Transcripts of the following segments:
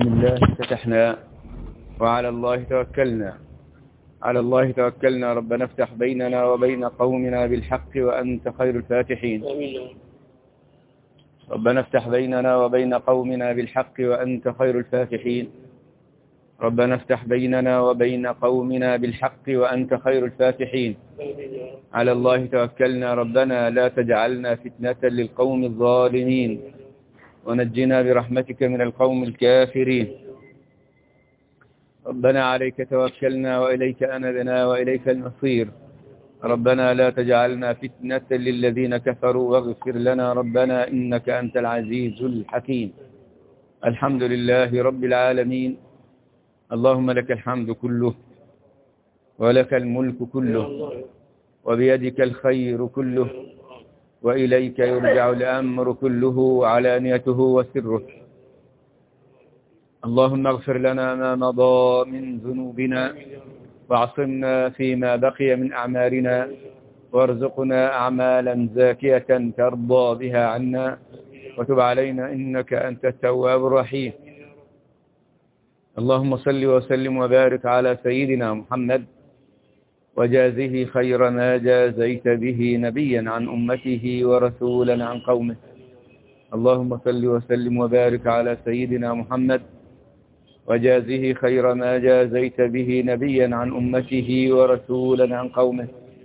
بسم الله فتحنا وعلى الله توكلنا. على الله توكلنا. ربنا افتح بيننا وبين قومنا بالحق وأنت خير الفاتحين. ربنا افتح بيننا وبين قومنا بالحق وأنت خير الفاتحين. ربنا افتح بيننا وبين قومنا بالحق وأنت خير الفاتحين. على الله توكلنا. ربنا لا تجعلنا فتنة للقوم الظالمين ونجنا برحمتك من القوم الكافرين. ربنا عليك توكلنا وإليك أنبنا وإليك المصير. ربنا لا تجعلنا فتنة للذين كفروا واغفر لنا ربنا إنك أنت العزيز الحكيم. الحمد لله رب العالمين. اللهم لك الحمد كله ولك الملك كله وبيدك الخير كله وإليك يرجع الأمر كله علانيته وسره. اللهم اغفر لنا ما مضى من ذنوبنا واعصمنا فيما بقي من أعمالنا وارزقنا أعمالا زاكية ترضى بها عنا وتب علينا إنك أنت التواب الرحيم. اللهم صل وسلم وبارك على سيدنا محمد وجازه خير ما جازيت به نبيا عن أمته ورسولا عن قومه. اللهم صل وسلم وبارك على سيدنا محمد وجازه خير ما جازيت به نبيا عن أمته ورسولا عن قومه.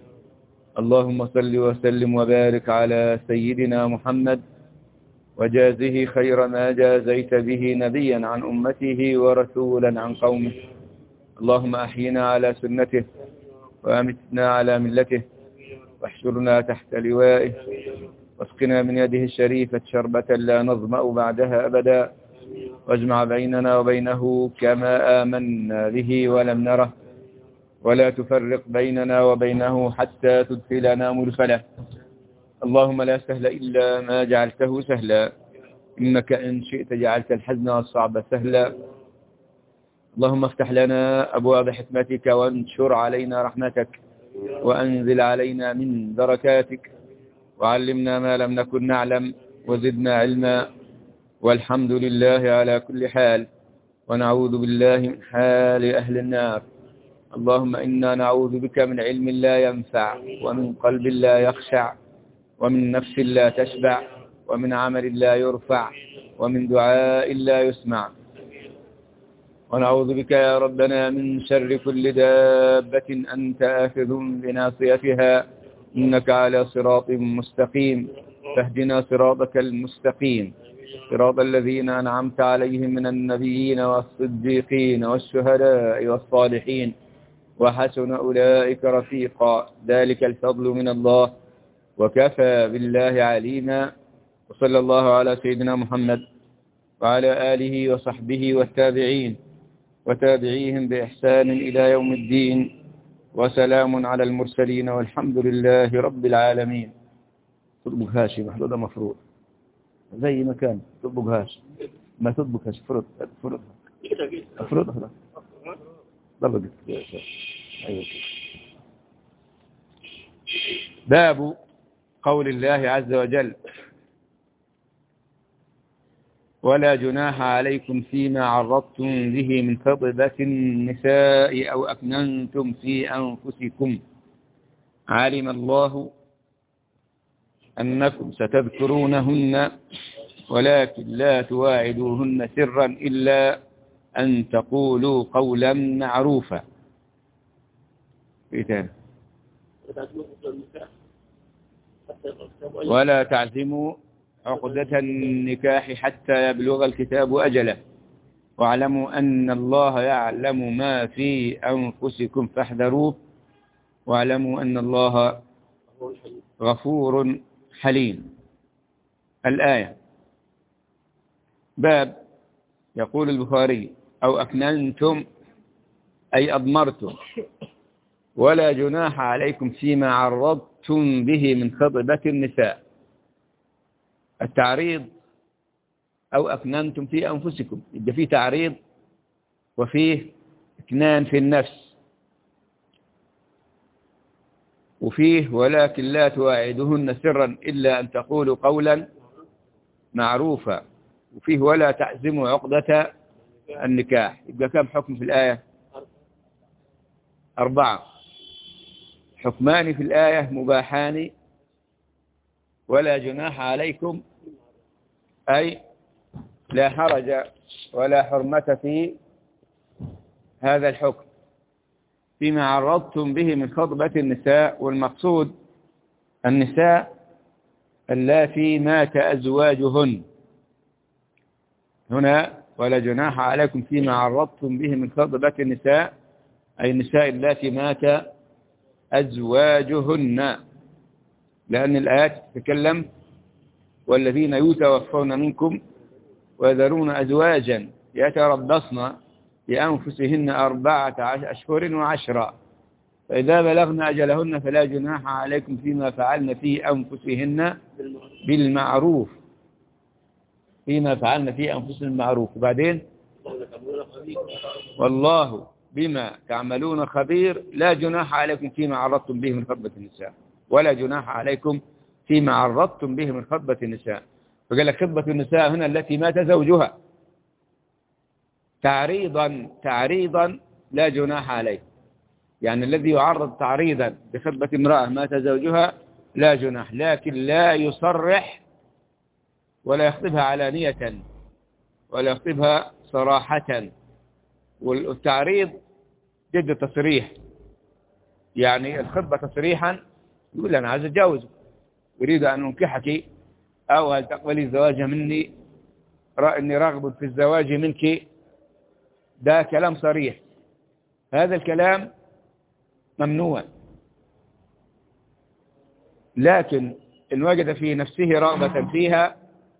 اللهم صل وسلم وبارك على سيدنا محمد وجازه خير ما جازيت به نبيا عن أمته ورسولا عن قومه. اللهم أحينا على سنته وأمتنا على ملته واحشرنا تحت لوائه واسقنا من يده الشريفة شربة لا نظمأ بعدها أبدا واجمع بيننا وبينه كما آمنا به ولم نره ولا تفرق بيننا وبينه حتى تدخلنا مدخله. اللهم لا سهل إلا ما جعلته سهلا إنك إن شئت جعلت الحزن والصعب سهلا. اللهم افتح لنا أبواب حكمتك وانشر علينا رحمتك وأنزل علينا من بركاتك وعلمنا ما لم نكن نعلم وزدنا علما. والحمد لله على كل حال ونعوذ بالله من حال أهل النار. اللهم إنا نعوذ بك من علم لا ينفع ومن قلب لا يخشع ومن نفس لا تشبع ومن عمل لا يرفع ومن دعاء لا يسمع. ونعوذ بك يا ربنا من شر كل دابة أنت آخذ بناصيتها إنك على صراط مستقيم. فاهدنا صراطك المستقيم صراط الذين أنعمت عليهم من النبيين والصديقين والشهداء والصالحين وحسن أولئك رفيقا. ذلك الفضل من الله وكفى بالله عليما. وصلى الله على سيدنا محمد وعلى آله وصحبه والتابعين وتابعيهم بإحسان إلى يوم الدين وسلام على المرسلين والحمد لله رب العالمين. تطبق هاشي محدودة مفروض زي ما كان تطبق هاشي ما تطبق هاشي فرض ضبط. باب قول الله عز وجل ولا جناح عليكم فيما عرضتم به من خطبة النساء أو أكننتم في أنفسكم علم الله أنكم ستذكرونهن ولكن لا تواعدوهن سرا إلا أن تقولوا قولا معروفا. ولا تعزموا عقدة النكاح حتى يبلغ الكتاب أجله واعلموا أن الله يعلم ما في أنفسكم فاحذروه واعلموا أن الله غفور حليم. الآية. باب يقول البخاري أو أكننتم أي أضمرتم ولا جناح عليكم فيما عرضتم به من خطبة النساء. التعريض أو أكننتم في أنفسكم يبقى فيه تعريض وفيه اكنان في النفس وفيه ولكن لا تواعدهن سرا إلا أن تقولوا قولا معروفا وفيه ولا تعزموا عقدة النكاح. يبقى كم حكم في الآية؟ 4. حكمان في الآية مباحان ولا جناح عليكم، أي لا حرج ولا حرمة في هذا الحكم فيما عرضتم به من خطبة النساء. والمقصود النساء اللاتي مات أزواجهن هنا، ولا جناح عليكم فيما عرضتم به من خطبة النساء، أي النساء اللاتي مات أزواجهن، لأن الآيات تتكلم والذين يتوفون منكم ويذرون أزواجا يتربصن بأنفسهن 4 أشهر وعشرا، فإذا بلغن أجلهن فلا جناح عليكم فيما فعلن في أنفسهن بالمعروف، فيما فعلن في أنفسهن بالمعروف. وبعدين والله بما تعملون خبير، لا جناح عليكم فيما عرضتم به من خطبة النساء، ولا جناح عليكم فيما عرضتم به من خطبة النساء. فقال لك خطبة النساء هنا التي مات زوجها تعريضا لا جناح عليه، يعني الذي يعرض تعريضا بخطبة امرأة مات زوجها لا جناح، لكن لا يصرح ولا يخطبها علانية ولا يخطبها صراحة. والتعريض ضد التصريح، يعني الخطبة تصريحا يقول أنا عايز أتجوزك، أريد أن أنكحك، أو هل تقبلي الزواج مني، إني راغب في الزواج منك. ده كلام صريح، هذا الكلام ممنوع. لكن إن وجد في نفسه رغبة فيها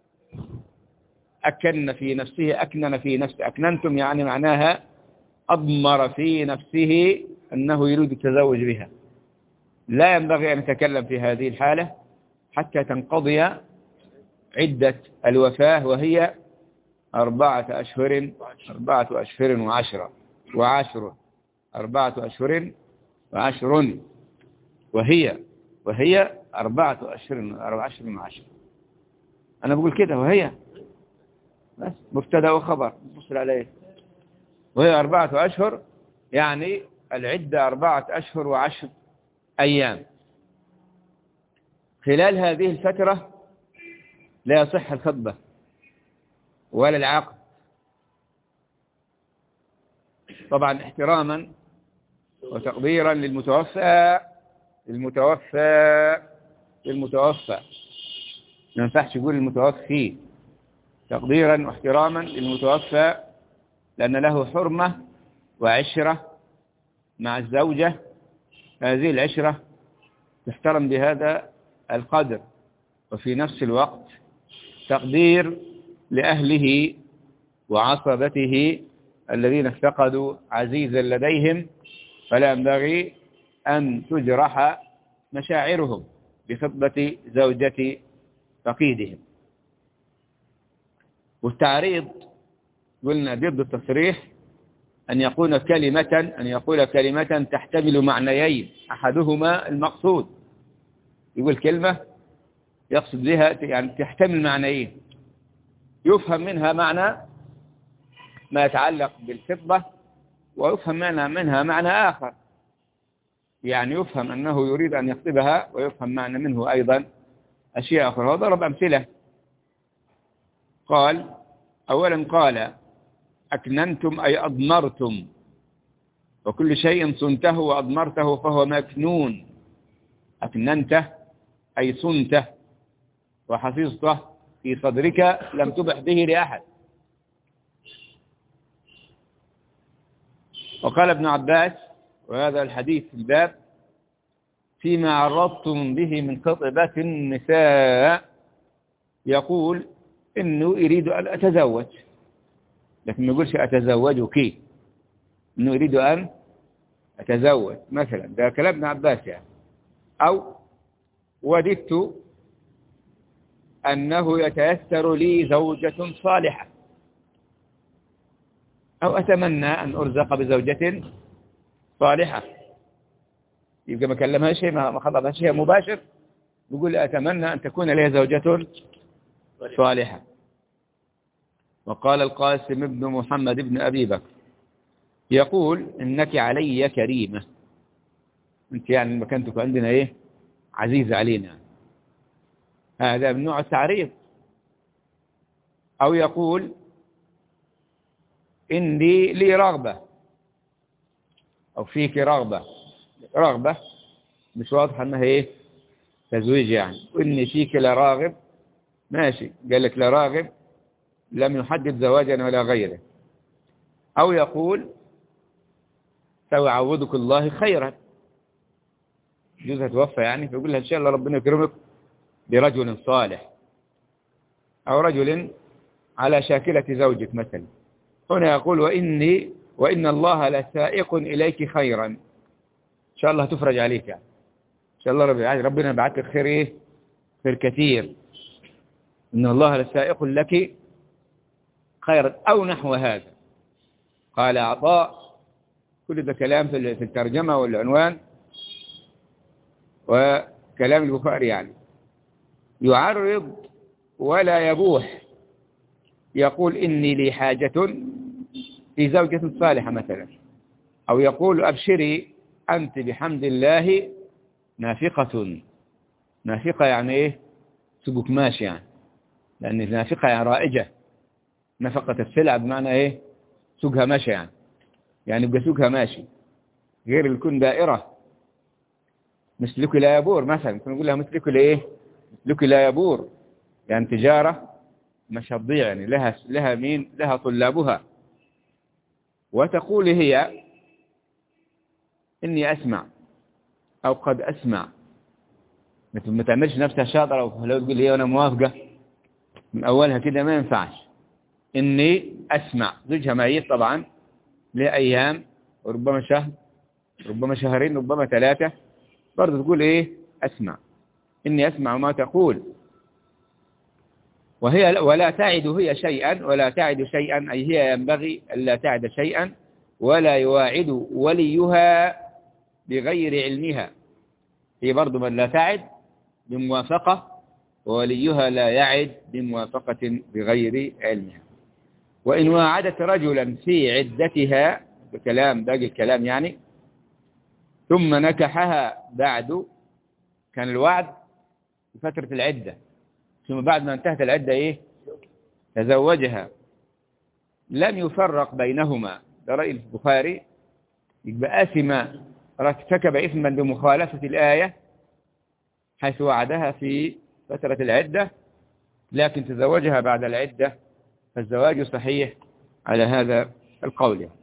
أكنن في نفسه، أكننتم يعني معناها أضمر في نفسه أنه يريد التزوج بها، لا ينبغي أن يتكلم في هذه الحالة حتى تنقضي عدة الوفاة، وهي 4 أشهر وعشرة 4 أشهر وعشر، وهي 4 أشهر وعشرة. أنا بقول كده وهي بس مبتدا وخبر نفصل عليه. وهي 4 أشهر، يعني العدة 4 أشهر و10 أيام. خلال هذه الفترة لا يصح الخطبة ولا العقد، طبعا احتراما وتقديرا للمتوفى. ما ينفعش يقول المتوفي، تقديرا واحتراما للمتوفى، لأن له حرمة وعشرة مع الزوجة، هذه العشرة تحترم بهذا القدر، وفي نفس الوقت تقدير لأهله وعصبته الذين افتقدوا عزيزا لديهم، فلا ينبغي أن تجرح مشاعرهم بخطبة زوجة فقيدهم. والتعريض قلنا ضد التصريح أن يقول كلمة تحتمل معنيين، أحدهما المقصود، يقول كلمة يقصد بها يعني تحتمل معنيين، يفهم منها معنى ما يتعلق بالخطبة، ويفهم منها معنى آخر، يعني يفهم أنه يريد أن يخطبها، ويفهم معنى منه أيضا أشياء أخرى. وضرب أمثلة، أولا قال أكننتم أي أضمرتم، وكل شيء صنته وأضمرته فهو مكنون. أكننته أي صنته وحفظته في صدرك، لم تبح به لأحد. وقال ابن عباس، وهذا الحديث في الباب، فيما عرضتم به من خطبة النساء، يقول إنه يريد أن أتزوج، لكن ما يقولش أتزوجك، إنه يريد أن أتزوج مثلا، ده كلام ابن عباس يعني. أو وددت أنه يتيسر لي زوجة صالحة، أو أتمنى أن أرزق بزوجة صالحة. يبقى ما كلمها شيء، ما خطبها شيء مباشر، يقول أتمنى أن تكون لي زوجة صالحة. وقال القاسم بن محمد بن أبي بكر يقول إنك علي كريمة، أنت يعني مكانتك عندنا إيه عزيزة علينا، هذا من نوع التعريض. أو يقول إني لي رغبة أو فيك رغبة، رغبة مش واضحة أنها إيه تزويج يعني، وإني فيك لراغب ماشي، قال لك لراغب لم يحدد زواجا ولا غيره. أو يقول سيعوضك الله خيرا، جوزها توفى يعني، فيقول لها إن شاء الله ربنا يكرمك برجل صالح أو رجل على شاكلة زوجك مثلا. هنا يقول وإن الله لسائق إليك خيرا، إن شاء الله تفرج عليك يعني. إن شاء الله ربنا يبعث لك خير إيه خير كثير، إن الله لسائق لك خيرا أو نحو هذا. قال عطاء كل ده كلام في الترجمة والعنوان وكلام البخاري يعني. يعرض ولا يبوح، يقول إني لي حاجة في زوجة صالحة مثلا، أو يقول أبشري أنت بحمد الله نافقة. نافقة يعني إيه سوقك ماشي يعني، لأن نافقة يعني رائجة، نفقة السلع بمعنى إيه سوقها ماشي يعني يبقى سوقها ماشي، غير الكون دائرة. مثلك لا يبور مثلا، كنا نقول لها مثلك لإيه مثلك لا يبور، يعني تجارة مش هتضيع يعني، لها مين لها طلابها. وتقول هي إني أسمع أو قد أسمع، ما تعملش نفسها شاطرة ولو تقول هي وأنا موافقة من أولها كده ما ينفعش. إني أسمع زوجها ميت طبعا لأيام وربما شهر ربما شهرين ربما 3، برضه تقول إيه أسمع، إني أسمع ما تقول. وهي ولا تعد هي شيئا، ولا تعد شيئا أي هي ينبغي ألا تعد شيئا، ولا يواعد وليها بغير علمها، هي برضه من لا تعد بموافقة، ووليها لا يعد بموافقة بغير علمها. وإن واعدت رجلا في عدتها بكلام باقي الكلام يعني، ثم نكحها بعد، كان الوعد في فترة العدة، ثم بعد ما انتهت العدة إيه تزوجها، لم يفرق بينهما، ده رأي البخاري، يبقى آثم ارتكب إثما بمخالفة الآية حيث وعدها في فترة العدة لكن تزوجها بعد العدة، فالزواج صحيح على هذا القول يعني.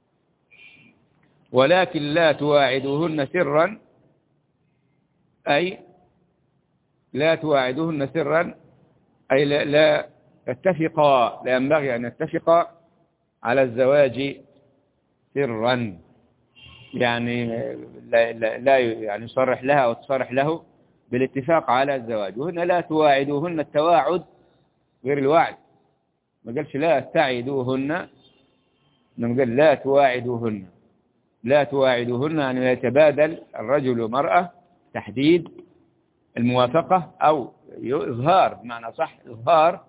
ولكن لا تواعدوهن سرا، أي لا تواعدوهن سرا أي لا تتفقا، لا ينبغي أن يتفقا على الزواج سرا، يعني لا يعني يصرح لها أو تصرح له بالاتفاق على الزواج. وهنا لا تواعدوهن، التواعد غير الوعد، ما قالش لا تعدوهن، إنما قال لا تواعدوهن. لا تواعدوهن يعني يتبادل الرجل والمرأة تحديد الموافقة أو إظهار، بمعنى صح إظهار،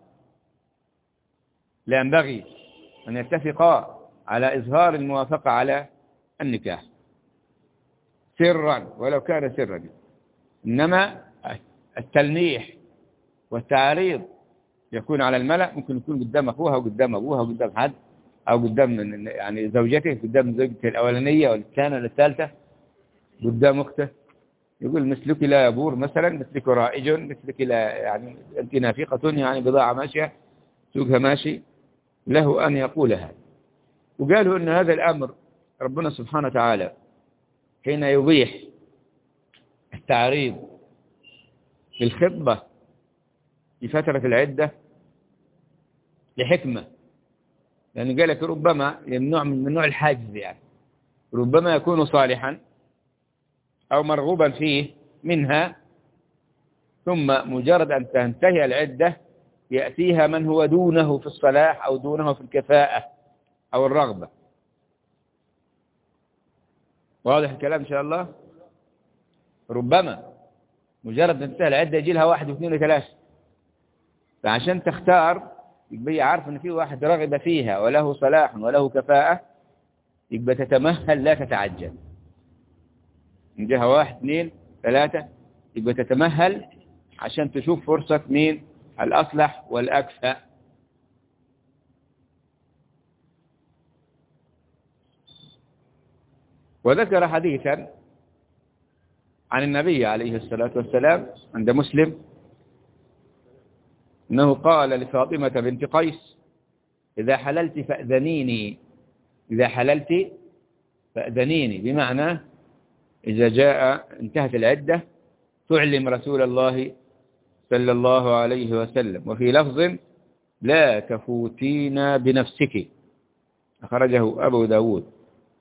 لا ينبغي أن يتفقا على إظهار الموافقة على النكاح سرا ولو كان سرا. إنما التلميح والتعريض يكون على الملأ، ممكن يكون قدام أخوها وقدام أبوها وقدام حد، أو قدام يعني زوجته، قدام زوجته الأولانية والثانية والثالثة، قدام أخته، يقول مثلك لا يبور مثلا، مثلك رائج، مثلك لا يعني أنت نافقة، يعني بضاعة ماشية سوقها ماشي، له أن يقولها. وقالوا أن هذا الأمر ربنا سبحانه وتعالى حين يبيح التعريض بالخطبة في فترة العدة لحكمة، لأن قال لك ربما يمنع من نوع الحاجز يعني، ربما يكون صالحا أو مرغوبا فيه منها، ثم مجرد أن تنتهي العدة يأتيها من هو دونه في الصلاح أو دونه في الكفاءة أو الرغبة. واضح الكلام إن شاء الله؟ ربما مجرد أن تنتهي العدة يجي لها 1 و2 و3، فعشان تختار يبقى هي عارف إن في واحد رغب فيها وله صلاح وله كفاءة، يبقى تتمهل لا تتعجل. من جهة 1 2 3 يبقى تتمهل عشان تشوف فرصة مين الأصلح والأكفأ. وذكر حديثا عن النبي عليه الصلاة والسلام عند مسلم أنه قال لفاطمة بنت قيس: إذا حللت فأذنيني، إذا حللت فأذنيني، بمعنى إذا جاء انتهت العدة تعلم رسول الله صلى الله عليه وسلم. وفي لفظ: لا تفوتين بنفسك، أخرجه أبو داود.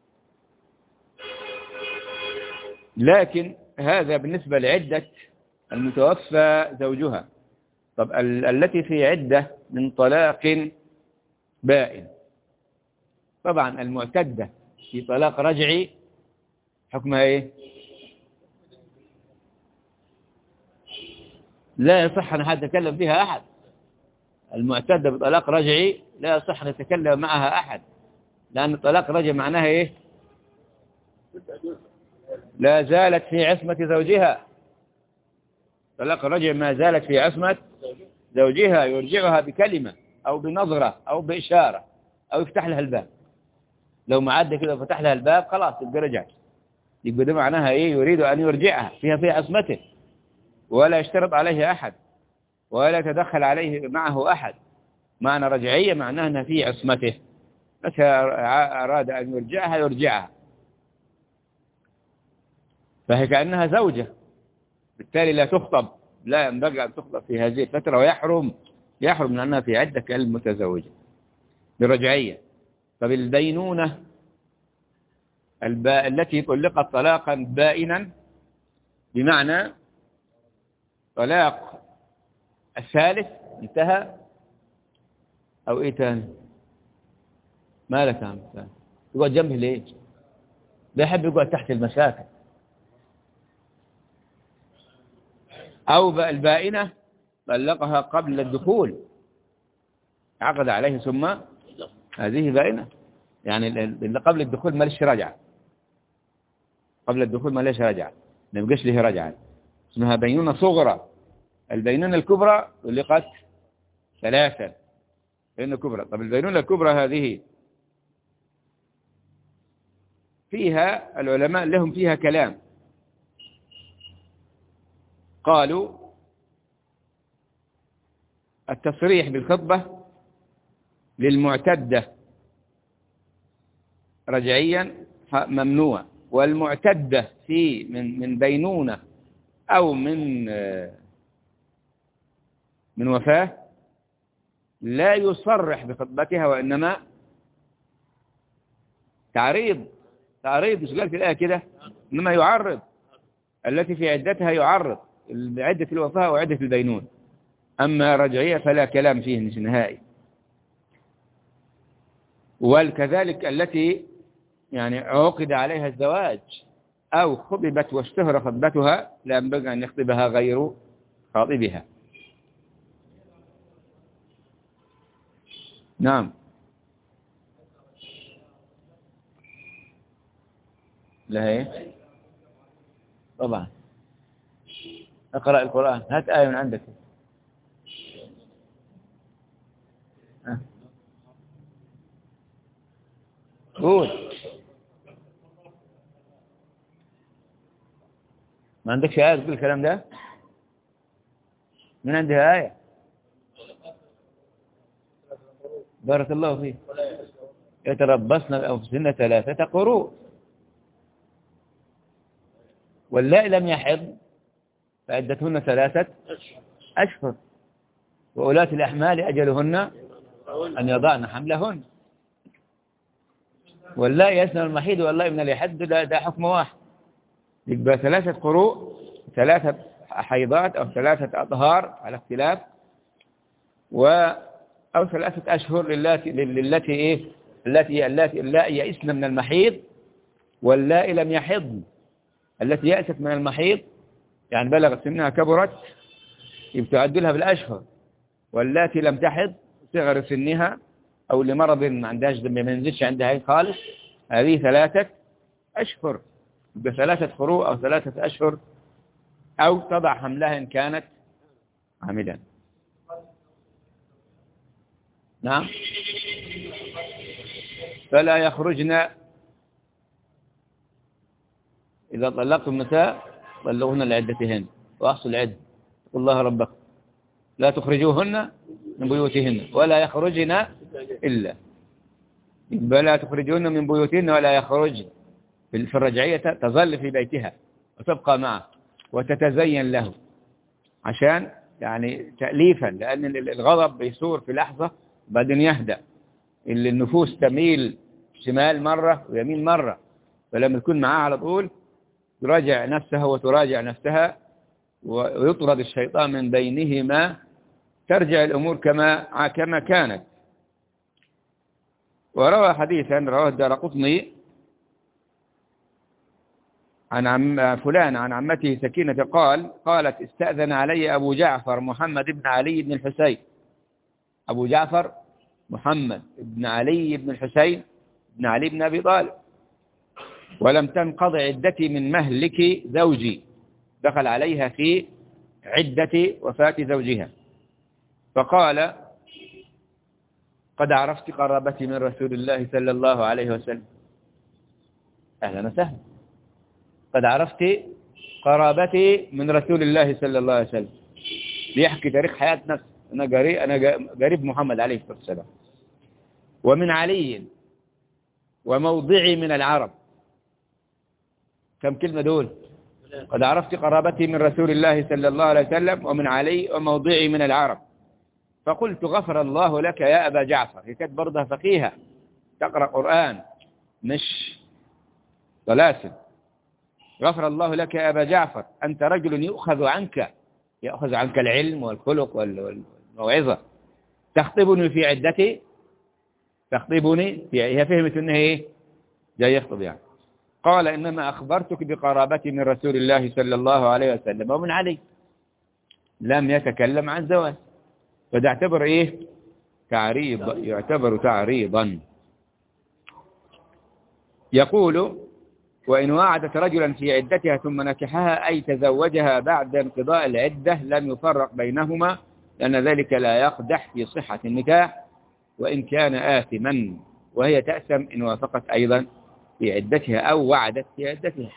لكن هذا بالنسبة لعدة المتوفى زوجها. طب التي في عدة من طلاق بائن، طبعا المعتدة في طلاق رجعي حكمها ايه؟ لا يصح أن نتكلم فيها أحد. المعتدة بطلاق رجعي لا يصح أن نتكلم معها أحد، لأن الطلاق رجعي معناها ايه؟ لا زالت في عصمة زوجها. طلاق الرجل ما زالت في عصمة زوجها، يرجعها بكلمة أو بنظرة أو بإشارة أو يفتح لها الباب. لو ما عدى كده وفتح لها الباب خلاص يبقى رجعت. يبقى ده معناها إيه؟ يريد أن يرجعها، فيها في عصمته، ولا يشترط عليه أحد ولا يتدخل عليه معه أحد. معنى رجعية معناها أنها في عصمته، متى أراد أن يرجعها يرجعها، فهي كأنها زوجة، بالتالي لا تخطب، لا ينبغي أن تخطب في هذه الفترة، ويحرم لأنها في عدة كالمتزوجة برجعية. فبالبينونة التي طلقت طلاقا بائنا، بمعنى طلاق الثالث انتهى، أو إيه تاني؟ ما لك عم يقعد جنبه ليه؟ بيحب يقعد تحت المشاكل. أو البائنة طلقها قبل الدخول، عقد عليه ثم هذه بائنة، يعني اللي قبل الدخول ما ليش رجعة، قبل الدخول ما ليش رجعة، ما يبقاش له رجعة، اسمها بينونة صغرى. البينونة الكبرى طلقت ثلاثة، بينونة كبرى. طب البينونة الكبرى هذه فيها العلماء لهم فيها كلام. قالوا التصريح بالخطبة للمعتدة رجعيا ممنوع، والمعتدة في من بينونة أو من وفاة لا يصرح بخطبتها، وإنما تعريض، مش قال في الآية كده، إنما يعرض. التي في عدتها يعرض عدة الوفاة وعدة البينون. أما رجعية فلا كلام فيه نهائي. وكذلك التي يعني عقد عليها الزواج أو خطبت واشتهر خطبتها لا ينبغي أن يخطبها غير خاطبها. نعم. لا هي طبعا اقرأ القرآن، هات آية من عندك. قول. ما عندكش آية تقول الكلام ده؟ من عندها آية؟ بارك الله فيك. يتربصن بأنفسهن 3 قروء، واللائي لم يحض فعدتهن 3 أشهر، وأولاة الأحمال أجلهن أن يضعن حملهن. واللائي يسن المحيض واللائي من اليحد، ده حكم واحد. يبقى 3 قروء، 3 حيضات أو 3 أطهار على اختلاف، أو 3 أشهر للتي إيه؟ اللاتي يئسن من المحيض، واللائي لم يحضن. التي يأست من المحيض يعني بلغت سنها كبرت، يبقى تعد لها بالأشهر. واللاتي لم تحض صغر سنها أو لمرض ما عندهاش دم ما ينزلش عندها عين خالص، هذه 3 أشهر، ب3 قروء أو 3 أشهر، أو تضع حملها إن كانت حاملا. نعم. فلا يخرجن إذا طلقتم النساء طلقوهن لعدتهن وأحصوا العدة، اتقوا الله ربكم لا تخرجوهن من بيوتهن ولا يخرجن إلا، بل لا تخرجوهن من بيوتهن ولا يخرجن. في الرجعية تظل في بيتها وتبقى معه وتتزين له، عشان يعني تأليفا، لأن الغضب بيثور في لحظة بعدين يهدأ، اللي النفوس تميل شمال مرة ويمين مرة، فلما تكون معاه على طول تراجع نفسها وتراجع نفسها ويطرد الشيطان من بينهما، ترجع الأمور كما كانت. وروى حديثا رواه الدارقطني عن فلان عن عمته سكينة قالت استأذن علي أبو جعفر محمد بن علي بن الحسين، أبو جعفر محمد بن علي بن الحسين بن علي بن أبي طالب، ولم تنقض عدتي من مهلك زوجي، دخل عليها في عدة وفاة زوجها، فقال قد عرفت قرابتي من رسول الله صلى الله عليه وسلم. أهلا وسهلا. قد عرفت قرابتي من رسول الله صلى الله عليه وسلم، بيحكي تاريخ حياة نفسه، أنا قريب محمد عليه الصلاة والسلام. ومن علي وموضعي من العرب. كم كلمة دول؟ قد عرفت قرابتي من رسول الله صلى الله عليه وسلم ومن علي وموضعي من العرب. فقلت غفر الله لك يا أبا جعفر. هي كانت برضها فقيهة تقرأ قرآن مش طلاسم. غفر الله لك يا أبا جعفر أنت رجل يأخذ عنك العلم والخلق والموعظة، تخطبني في عدتي، هي فهمت أنه إيه جاي يخطب يعني. قال إنما أخبرتك بقرابتي من رسول الله صلى الله عليه وسلم ومن علي، لم يتكلم عن زواج، فده يعتبر إيه يعتبر تعريضا. يقول وإن وعدت رجلا في عدتها ثم نكحها أي تزوجها بعد انقضاء العدة لم يفرق بينهما، لأن ذلك لا يقدح في صحة النكاح وإن كان آثما، وهي تأثم إن وافقت أيضا في عدتها أو وعدت في عدتها.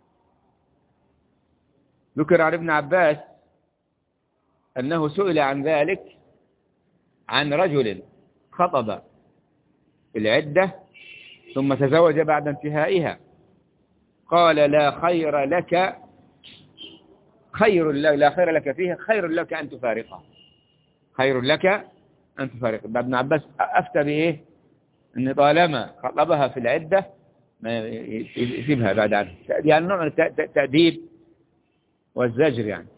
ذكر عن ابن عباس أنه سئل عن ذلك عن رجل خطب العدة ثم تزوج بعد انتهائها، قال لا خير لك فيها، خير لك أن تفارقها، خير لك أن تفارقها. ابن عباس أفتى بإيه؟ أن طالما خطبها في العدة ما يسيبها بعد عنه، يعني نوع من التأديب والزجر يعني.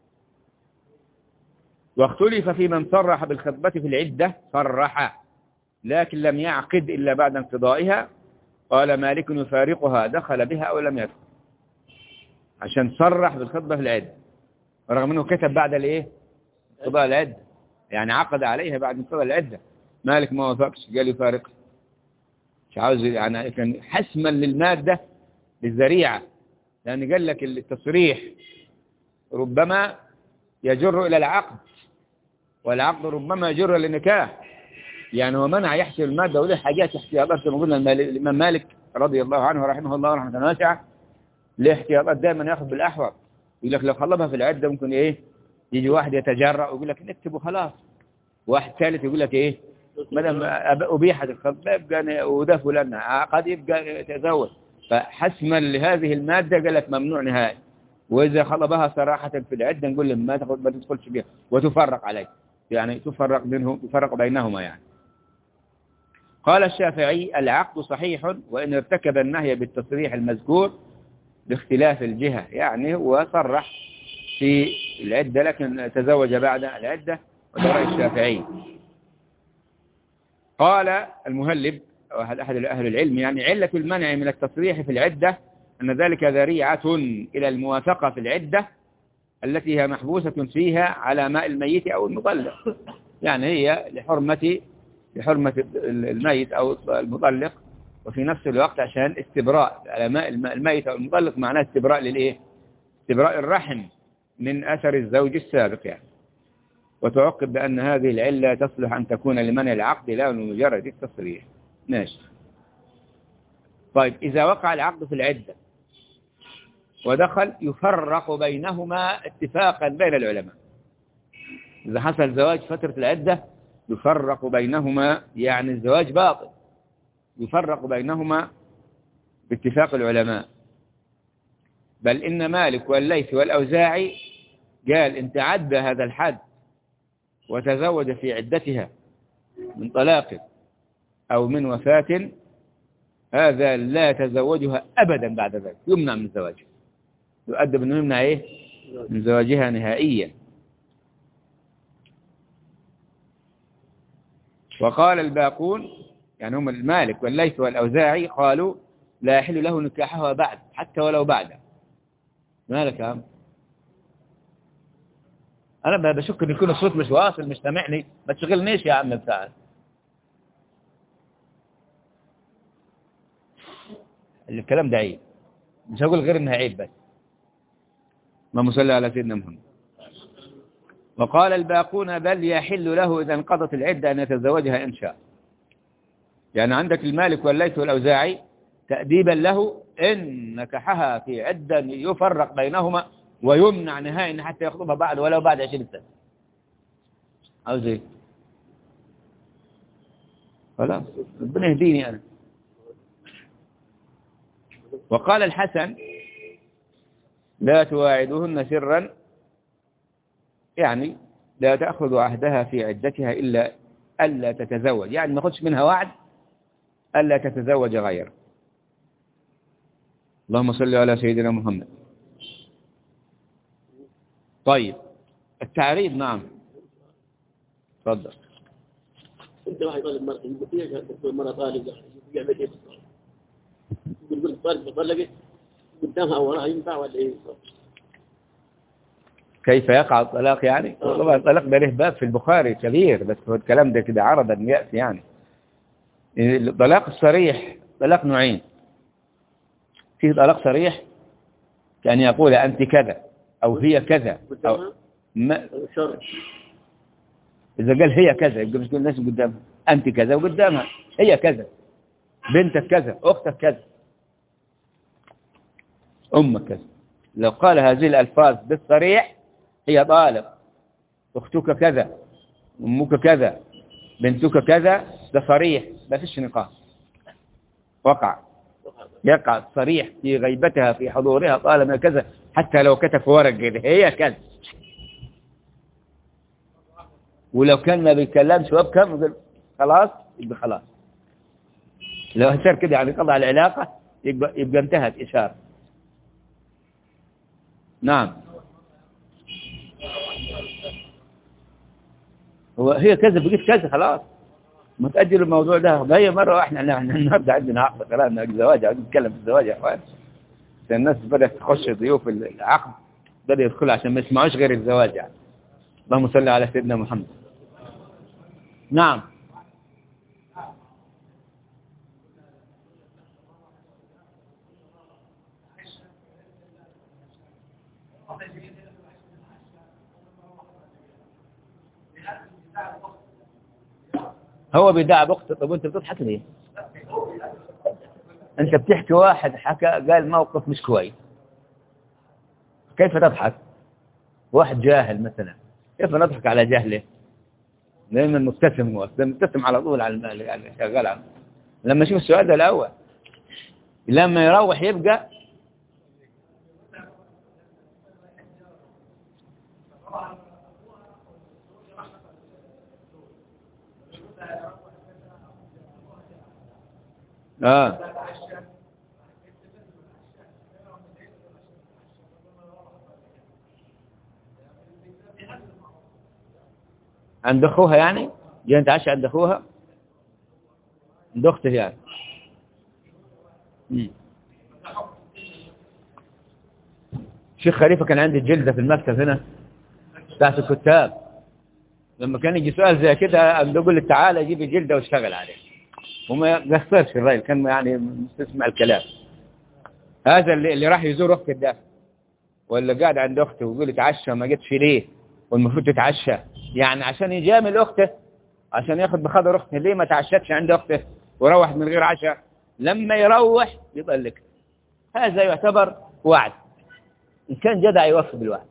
واختلف في من صرح بالخطبة في العدة، صرح لكن لم يعقد إلا بعد انقضائها. قال مالك يفارقها دخل بها أو لم يدخل، عشان صرح بالخطبة في العدة، رغم أنه كتب بعد الإيه انقضاء العدة، يعني عقد عليها بعد انقضاء العدة. مالك ما وافقش، قال يفارقها، مش عاوز يعني، كان حسما للمادة للذريعة، لأن قال لك التصريح ربما يجر إلى العقد، والعقد ربما يجر إلى النكاح، يعني هو منع يحسب المادة وله حاجات احتياطات كما قلنا. الإمام مالك رضي الله عنه ورحمه الله رحمة واسعة له احتياطات دائما يأخذ بالأحوط. يقول لك لو خلبها في العدة ممكن إيه يجي واحد يتجرأ ويقول لك نكتب وخلاص، واحد ثالث يقول لك إيه مدام أبيحت الخطبة وده فلان قد يبقى يتزوج، فحسما لهذه المادة قال لك ممنوع نهائي. وإذا خلبها صراحة في العدة نقول لهم ما تدخلش بها وتفرق عليه، يعني تفرق بينهما يعني. قال الشافعي العقد صحيح وإن ارتكب النهي بالتصريح المذكور باختلاف الجهة، يعني هو صرح في العدة لكن تزوج بعد العدة، وده رأي الشافعي. قال المهلب أحد أهل العلم يعني علة المنع من التصريح في العدة أن ذلك ذريعة إلى الموافقة في العدة التي هي محبوسة فيها على ماء الميت أو المطلق. يعني هي لحرمة الميت أو المطلق، وفي نفس الوقت عشان استبراء الميت أو المطلق، معناه استبراء للإيه؟ استبراء الرحم من أثر الزوج السابق يعني. وتعقب بأن هذه العلة تصلح أن تكون لمنع العقد لا لمجرد التصريح. ماشي. طيب إذا وقع العقد في العدة ودخل، يفرق بينهما اتفاقا بين العلماء. إذا حصل زواج فترة العدة يفرق بينهما، يعني الزواج باطل، يفرق بينهما باتفاق العلماء. بل إن مالك والليث والأوزاعي قال إن تعدى هذا الحد وتزوج في عدتها من طلاق أو من وفاة، هذا لا يتزوجها أبدا بعد ذلك، يمنع من زواجها، يؤدب أنه يمنع إيه؟ من زواجها نهائيا. وقال الباقون، يعني هم المالك والليث والأوزاعي، قالوا لا يحل له نكاحها بعد حتى ولو بعد. مالك يا عم؟ أنا بشك أن يكون الصوت مش واصل، مش سامعني، ما تشغلنيش يا عم بتاعك. الكلام ده عيب، مش هقول غير انها عيب بس. اللهم صل على سيدنا محمد. وقال الباقون بل يحل له إذا انقضت العدة أن يتزوجها إن شاء. يعني عندك المالك والليث والأوزاعي تأديبا له، إن نكحها في عدة يفرق بينهما ويمنع نهائيا حتى يخطبها بعد ولو بعد 20 سنة. أو زي خلاص، ربنا يهديني أنا. وقال الحسن لا تواعدوهن سرا، يعني لا تأخذ عهدها في عدتها إلا ألا تتزوج، يعني ما خدش منها وعد ألا تتزوج غيره. اللهم صل على سيدنا محمد. طيب التعريض. نعم تفضل. انت واحد طالب مرة يقول فيها تكون مرة طالبة يعمل ايه؟ يقول طالب طلقت قدامها او وراها، ينفع ولا ايه؟ كيف يقع الطلاق يعني؟ طبعا الطلاق ده له باب في البخاري كبير، بس هو الكلام ده كده عرضا يأتي يعني. الطلاق الصريح طلاق نوعين. في طلاق صريح كأن يقول أنت كذا أو هي كذا أو ما إذا قال هي كذا يبقى مش كل الناس قدامها أنت كذا، وقدامها هي كذا، بنتك كذا، أختك كذا، أمك كذا. لو قال هذه الألفاظ بالصريح هي طالق، أختك كذا، أمك كذا، بنتك كذا، ده صريح ما فيش نقاش، يقع صريح في غيبتها في حضورها طالما كذا، حتى لو كتب في ورق كده هي كذا. ولو كان ما بيتكلمش وابكم يقول خلاص، يبقى خلاص. لو هسر كده يعني قضى على العلاقة يبقى انتهت إشارة. نعم. هي كذا بقيت كذا خلاص، ما تأجل الموضوع ده. هي مرة واحنا النهارده عندنا عقد كلامنا الزواج، نتكلم في الزواج يا اخوان. الناس بدأت تخش ضيوف العقد، بدأ يدخلوا عشان ما يسمعوش غير الزواج يعني. اللهم صل على سيدنا محمد. نعم. هو بيدعي بأخته. طب وانت بتضحك ليه؟ انت بتحكي واحد حكى قال موقف مش كويس، كيف تضحك؟ واحد جاهل مثلا كيف نضحك على جهله؟ دائما مبتسم، هو مبتسم على طول على اللي شغال عنه. لما يشوف السؤال ده الاول، لما يروح يبقى عند اخوها يعني، جاي انت عايش عند اخوها، عند اخته يعني. شيخ خليفة كان عندي الجلدة في المكتب هنا بتاعت الكتاب، لما كان يجي سؤال زي كده بيقول لي تعالى جيب الجلدة واشتغل عليه، وما يقصرش الراجل، كان يعني مستسمع الكلام. هذا اللي راح يزور أخته ده، ولا قاعد عند أخته ويقول اتعشى ما جتش ليه، والمفروض تتعشى، يعني عشان يجامل أخته، عشان ياخد بخاطر أخته، ليه ما تعشتش عند أخته وروح من غير عشاء؟ لما يروح يطلق. هذا يعتبر وعد، إن كان جدع يوفي بالوعد.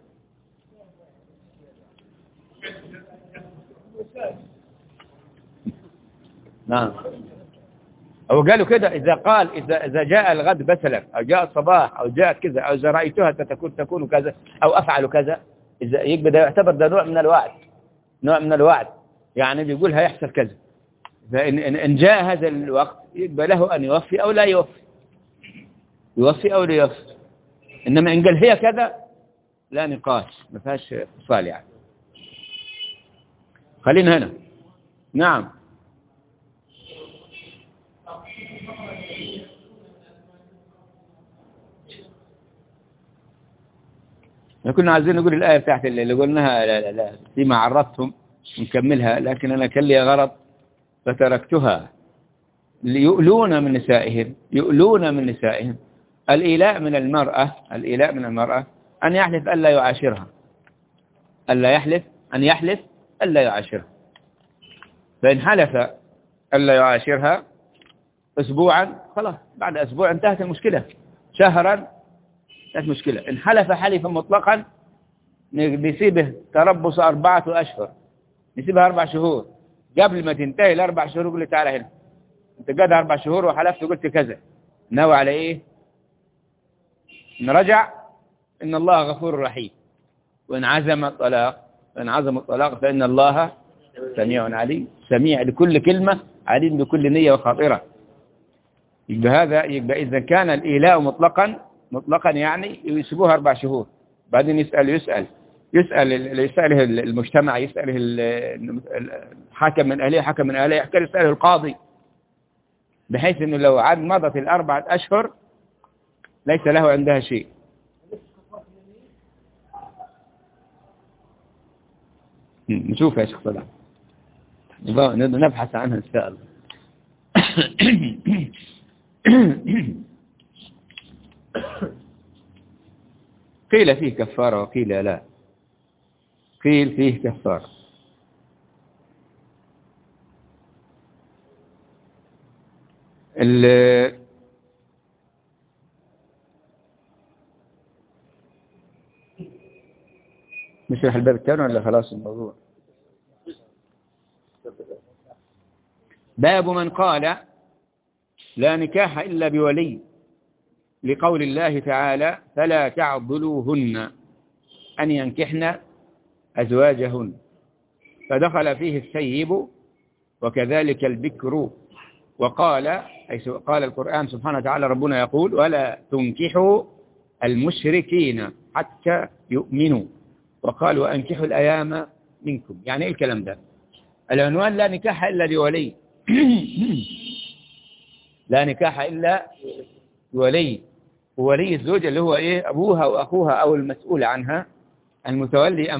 نعم. أو قالوا كده، إذا جاء الغد مثلا، أو جاء الصباح، أو جاءت كذا، أو إذا رأيتها تكون كذا، أو أفعل كذا، إذا يبقى ده يعتبر ده نوع من الوعد، نوع من الوعد، يعني بيقول هيحصل كذا. إن جاء هذا الوقت يبقى له أن يوفي أو لا يوفي، يوفي أو لا يوفي. إنما إن قال هي كذا لا نقاش، ما فيهاش فصال يعني. خلينا هنا. نعم. كنا عايزين نقول الآية بتاعت اللي قلناها، لا فيما عرضتهم نكملها، لكن أنا كان لي غرض فتركتها. يؤلون من نسائهم، يؤلون من نسائهم. الإيلاء من المرأة أن يحلف ألا يعاشرها، أن يحلف ألا يعاشرها. فإن حلف ألا يعاشرها أسبوعا خلاص، بعد أسبوع انتهت المشكلة، شهرا انتهت المشكلة. إن حلف حلفا مطلقا نسيبه تربص 4 أشهر، نسيبها 4 شهور، قبل ما تنتهي ال4 شهور يقول لي تعالى هنا، انت قاعد 4 شهور وحلفت وقلت كذا، ناوي على ايه؟ ان رجع ان الله غفور رحيم، وان عزم الطلاق فان الله سميع عليم، سميع لكل كلمة، عليم بكل نية وخاطرة. يبقى إذا كان الإيلاء مطلقا يعني يسيبوها 4 شهور، بعدين يسأله المجتمع، يسأله الحاكم من أهليه، حكم من أهليه، يسأله القاضي، بحيث أنه لو عاد مضت 4 أشهر ليس له عندها شيء. نشوف يا شيخ صلاح، نبحث عنها إن شاء الله. قيل فيه كفارة وقيل لا. قيل فيه كفارة. نشرح الباب الثاني ولا خلاص الموضوع؟ باب من قال لا نكاح إلا بولي، لقول الله تعالى فلا تعضلوهن أن ينكحن أزواجهن، فدخل فيه السيب وكذلك البكر. وقال، حيث قال القرآن سبحانه وتعالى ربنا يقول ولا تنكحوا المشركين حتى يؤمنوا، وقال وأنكحوا الأيام منكم. يعني إيه الكلام ده؟ العنوان لا نكاح إلا بولي. لا نكاح إلا بولي، وولي الزوجة اللي هو إيه؟ أبوها وأخوها أو المسؤول عنها، المتولي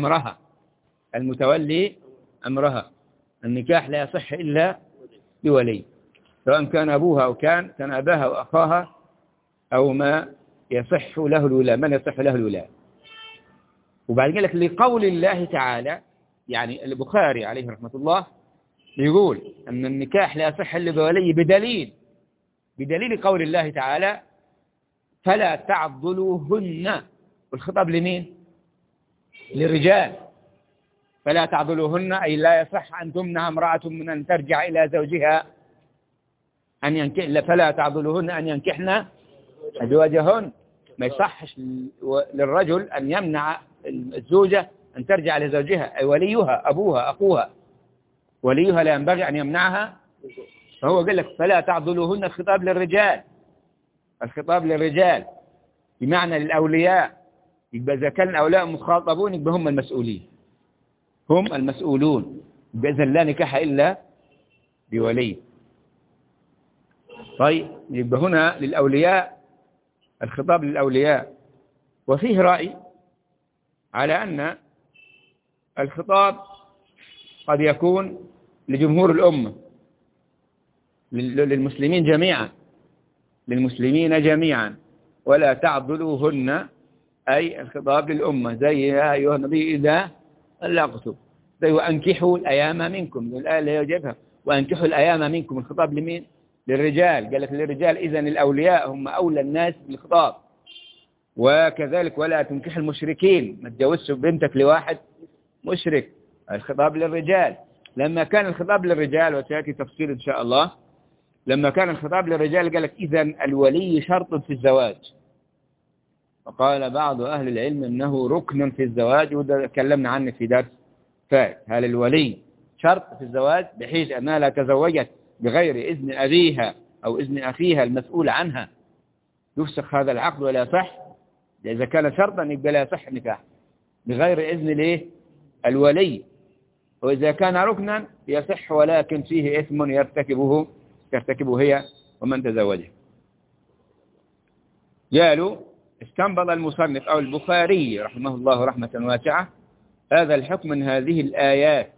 أمرها. النكاح لا يصح إلا بولي، سواء كان أبوها أو كان أباها وأخاها، أو ما يصح له الولاء، من يصح له الولاء. وبعد ذلك لقول الله تعالى، يعني البخاري عليه رحمة الله يقول أن النكاح لا يصح إلا بولي بدليل قول الله تعالى فلا تعضلوهن. والخطاب لمين؟ للرجال. فلا تعضلوهن أي لا يصح أن تمنع امرأة من أن ترجع إلى زوجها، فلا تعضلوهن أن ينكحن أزواجهن. ما يصحش للرجل أن يمنع الزوجة أن ترجع لزوجها، أي وليها أبوها أخوها، وليها لا ينبغي أن يمنعها. فهو قال لك فلا تعضلوهن، الخطاب للرجال بمعنى للأولياء. يبقى إذا كان الأولياء مخاطبون يبقى هم المسؤولون. يبقى إذا لا نكاح إلا بولي. طيب يبقى هنا للأولياء، الخطاب للأولياء. وفيه رأي على أن الخطاب قد يكون لجمهور الأمة، للمسلمين جميعا، للمسلمين جميعا، ولا تعضلوهن، أي الخطاب للأمة، زي يا أيها النبي إذا طلقتم، زي وأنكحوا الأيام منكم، الآية اللي يجبها وأنكحوا الأيام منكم، الخطاب لمين؟ للرجال، قال لك للرجال، إذن الأولياء هم أولى الناس بالخطاب. وكذلك ولا تنكح المشركين، ما تجوزش بنتك لواحد مشرك، الخطاب للرجال. لما كان الخطاب للرجال، وسيأتي تفصيل إن شاء الله، لما كان الخطاب للرجال قال لك إذن الولي شرط في الزواج، وقال بعض أهل العلم أنه ركن في الزواج، وده تكلمنا عنه في درس فات. هل الولي شرط في الزواج بحيث أنها لا تزوجت بغير إذن أبيها أو إذن أخيها المسؤول عنها يفسخ هذا العقد ولا صح؟ إذا كان شرطا يبقى لا صح نكاح بغير إذن ليه؟ الولي. وإذا كان ركنا يصح، ولكن فيه إثم ترتكبه هي ومن تزوجه. قالوا استنبط المصنف أو البخاري رحمه الله رحمة واسعة هذا الحكم من هذه الآيات.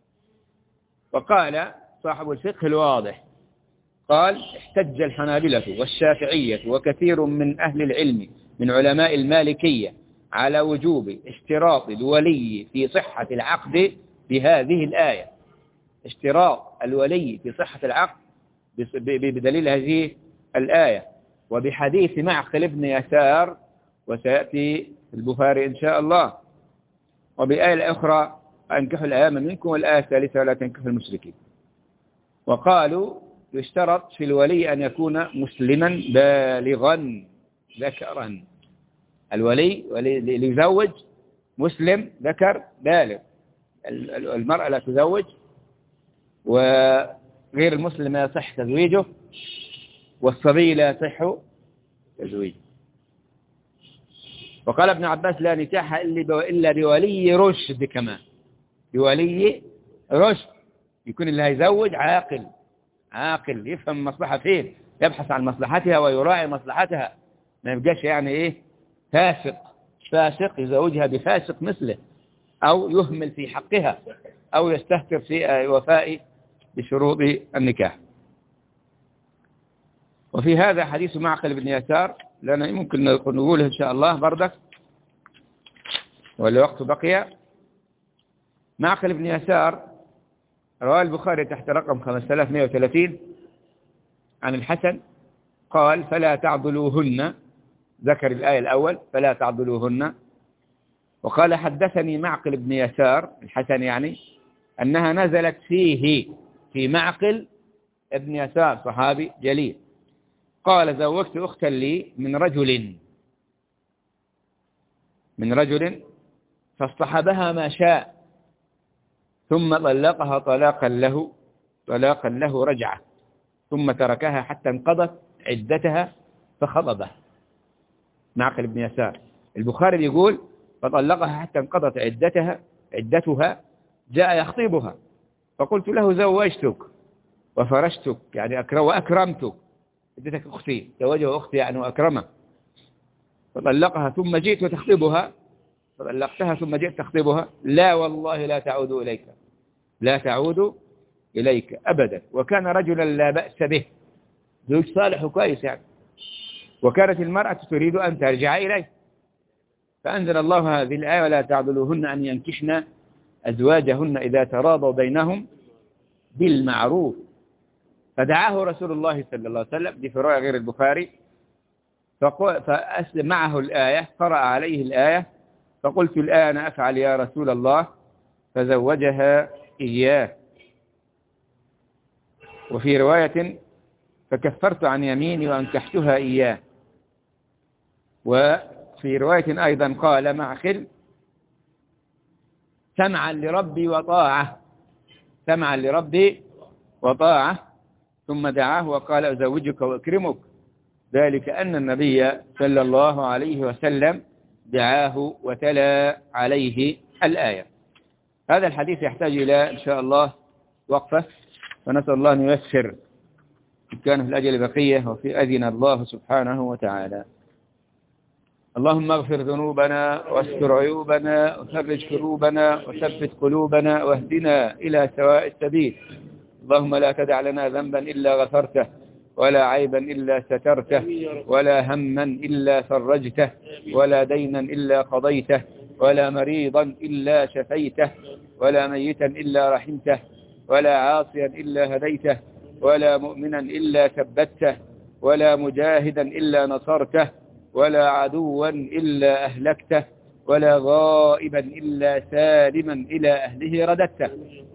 وقال صاحب الفقه الواضح، قال احتج الحنابلة والشافعية وكثير من أهل العلم من علماء المالكية على وجوب اشتراط الولي في صحة العقد بهذه الآية، اشتراط الولي في صحة العقد بدليل هذه الآية، وبحديث معقل بن يسار، وسيأتي البخاري إن شاء الله، وبآية الأخرى أنكحوا الأيام منكم، والآية الثالثة ولا تنكحوا المشركين. وقالوا يشترط في الولي أن يكون مسلما بالغا ذكرا، الولي ليزوج مسلم ذكر بالغ، المرأة لا تزوج، وغير المسلم لا يصح تزويجه، والصبي لا يصح تزويجه. وقال ابن عباس لا نكاح إلا بولي رشد، كمان بولي رشد، يكون اللي هيزوج عاقل يفهم مصلحة فين، يبحث عن مصلحتها ويراعي مصلحتها، ما يبقاش يعني ايه فاسق يزوجها بفاسق مثله، أو يهمل في حقها، أو يستهتر في وفاء بشروط النكاح. وفي هذا حديث معقل بن يسار، لأنه ممكن نقوله إن شاء الله بردك والوقت بقي. معقل بن يسار رواه البخاري تحت رقم 5130 عن الحسن قال فلا تعضلوهن، ذكر الآية الأول فلا تعضلوهن. وقال حدثني معقل بن يسار الحسن يعني أنها نزلت في معقل ابن يسار صحابي جليل، قال زوجت أختا لي من رجل فاصطحبها ما شاء، ثم طلقها طلاقا له رجعة، ثم تركها حتى انقضت عدتها فخطبها. معقل بن يسار البخاري يقول فطلقها حتى انقضت عدتها، جاء يخطبها فقلت له زوجتك وفرشتك يعني وأكرمتك، اديتك أختي، زوجها أختي يعني وأكرمها، فطلقها ثم جئت وتخطبها، فطلقتها ثم جئت تخطبها، لا والله لا تعود إليك أبدا. وكان رجلا لا بأس به، زوج صالح وكويس يعني، وكانت المرأة تريد أن ترجع إليه، فأنزل الله هذه الآية ولا تعضلوهن أن ينكحن أزواجهن إذا تراضوا بينهم بالمعروف. فدعاه رسول الله صلى الله عليه وسلم، دي في رواية غير البخاري، فأسلم معه الآية، قرأ عليه الآية، فقلت الآن أفعل يا رسول الله، فزوجها إياه. وفي رواية فكفرت عن يميني وأنكحتها إياه. وفي رواية أيضا قال معقل سمعا لربي وطاعة، ثم دعاه وقال أزوجك وأكرمك، ذلك أن النبي صلى الله عليه وسلم دعاه وتلا عليه الآية. هذا الحديث يحتاج إلى إن شاء الله وقفة، فنسأل الله أن ييسر إن كان في الأجل بقية وفي أذن الله سبحانه وتعالى. اللهم اغفر ذنوبنا واستر عيوبنا وفرج كروبنا وثبت قلوبنا واهدنا إلى سواء السبيل. اللهم لا تدع لنا ذنبا إلا غفرته ولا عيبا إلا سترته ولا هما إلا فرجته ولا دينا إلا قضيته ولا مريضا إلا شفيته ولا ميتا إلا رحمته ولا عاصيا إلا هديته ولا مؤمنا إلا ثبته ولا مجاهدا إلا نصرته ولا عدوا إلا أهلكته ولا غائبا إلا سالما إلى أهله رددته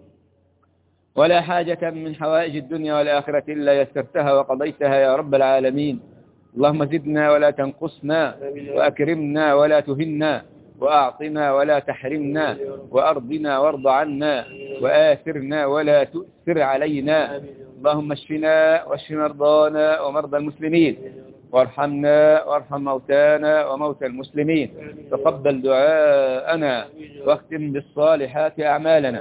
ولا حاجة من حوائج الدنيا والآخرة إلا يسرتها وقضيتها يا رب العالمين. اللهم زدنا ولا تنقصنا وأكرمنا ولا تهنا وأعطنا ولا تحرمنا وأرضنا وارض عنا وآثرنا ولا تؤثر علينا. اللهم اشفنا واشف مرضانا ومرضى المسلمين وارحمنا وارحم موتانا وموتى المسلمين. تقبل دعاءنا واختم بالصالحات أعمالنا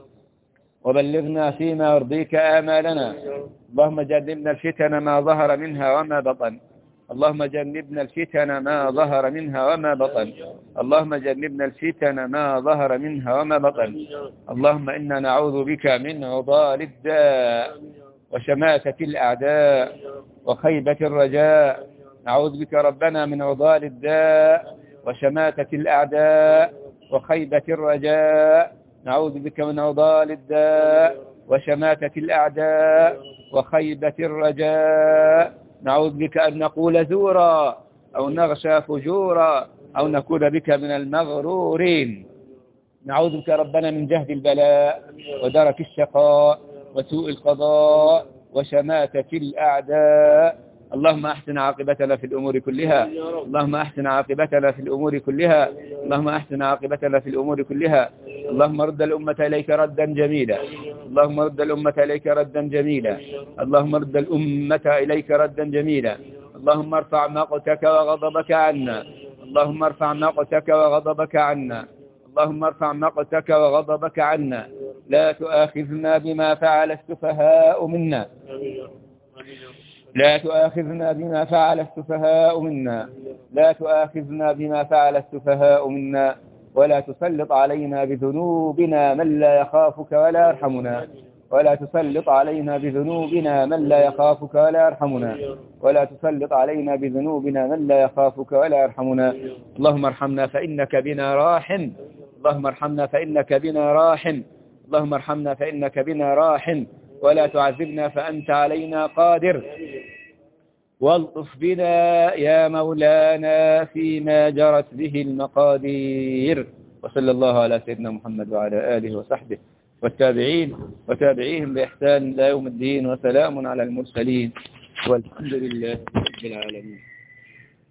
وبلغنا فيما يرضيك آمالنا. اللهم جنبنا الفتن ما ظهر منها وما بطن. اللهم جنبنا الفتن ما ظهر منها وما بطن. اللهم جنبنا الفتن ما ظهر منها وما بطن. اللهم إنا نعوذ بك من عضال الداء وشماتة الأعداء وخيبة الرجاء. نعوذ بك ربنا من عضال الداء وشماتة الأعداء وخيبة الرجاء. نعوذ بك من عضال الداء وشماتة الأعداء وخيبة الرجاء. نعوذ بك أن نقول زورا أو نغشى فجورا أو نكون بك من المغرورين. نعوذ بك ربنا من جهد البلاء ودرك الشقاء وسوء القضاء وشماتة الأعداء. اللهم أحسن عاقبتنا في الأمور كلها. اللهم أحسن عاقبتنا في الأمور كلها. اللهم أحسن عاقبتنا في الأمور كلها. اللهم رد الأمة إليك ردا جميلا. اللهم رد الأمة إليك ردا جميلا. اللهم رد الأمة إليك ردا جميلا. اللهم ارفع مقتك وغضبك عنا. اللهم ارفع مقتك وغضبك عنا. اللهم ارفع مقتك وغضبك عنا. لا تؤاخذنا بما فعل السفهاء منا. لا تؤاخذنا بما فعل السفهاء منا. لا تؤاخذنا بما فعل السفهاء منا ولا تسلط علينا بذنوبنا من لا يخافك ولا يرحمنا. ولا تسلط علينا بذنوبنا من لا يخافك ولا يرحمنا. ولا تسلط علينا بذنوبنا من لا يخافك ولا يرحمنا. اللهم ارحمنا فإنك بنا راحم. اللهم ارحمنا فإنك بنا راحم. اللهم ارحمنا فإنك بنا راحم ولا تعذبنا فأنت علينا قادر. والطف بنا يا مولانا فيما جرت به المقادير. وصلى الله على سيدنا محمد وعلى آله وصحبه والتابعين وتابعيهم بإحسان إلى يوم الدين. وسلام على المرسلين والحمد لله رب العالمين.